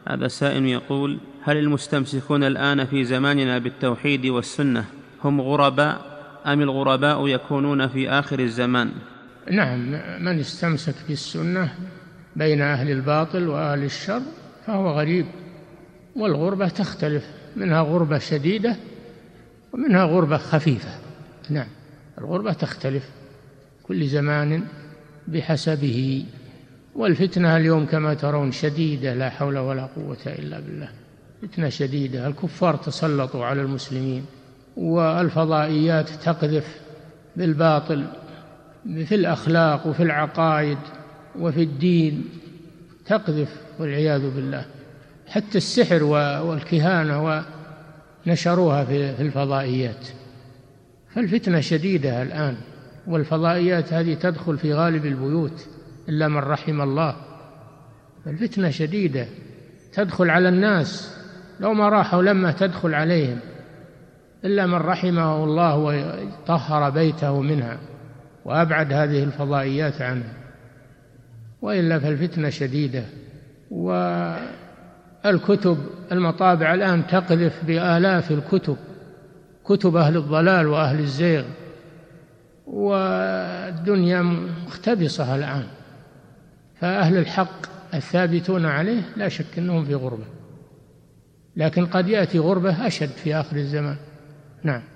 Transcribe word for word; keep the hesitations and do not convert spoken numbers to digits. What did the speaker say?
هذا سائل يقول: هل المستمسكون الآن في زماننا بالتوحيد والسنة هم غرباء أم الغرباء يكونون في آخر الزمان؟ نعم، من استمسك بالسنة بين أهل الباطل وأهل الشر فهو غريب، والغربة تختلف، منها غربة شديدة ومنها غربة خفيفة. نعم، الغربة تختلف كل زمان بحسبه. والفتنة اليوم كما ترون شديدة، لا حول ولا قوة إلا بالله، فتنة شديدة. الكفار تسلطوا على المسلمين، والفضائيات تقذف بالباطل في الأخلاق وفي العقائد وفي الدين، تقذف والعياذ بالله. حتى السحر والكهانة ونشروها في الفضائيات. فالفتنة شديدة الآن، والفضائيات هذه تدخل في غالب البيوت إلا من رحم الله. الفتنة شديدة تدخل على الناس، لو ما راحوا لما تدخل عليهم إلا من رحمه الله وطهر بيته منها وأبعد هذه الفضائيات عنه، وإلا فالفتنة شديدة. والكتب المطابع الآن تقذف بآلاف الكتب، كتب أهل الضلال وأهل الزيغ، والدنيا مختبصة الآن. فأهل الحق الثابتون عليه لا شك أنهم في غربة، لكن قد يأتي غربة أشد في آخر الزمان. نعم.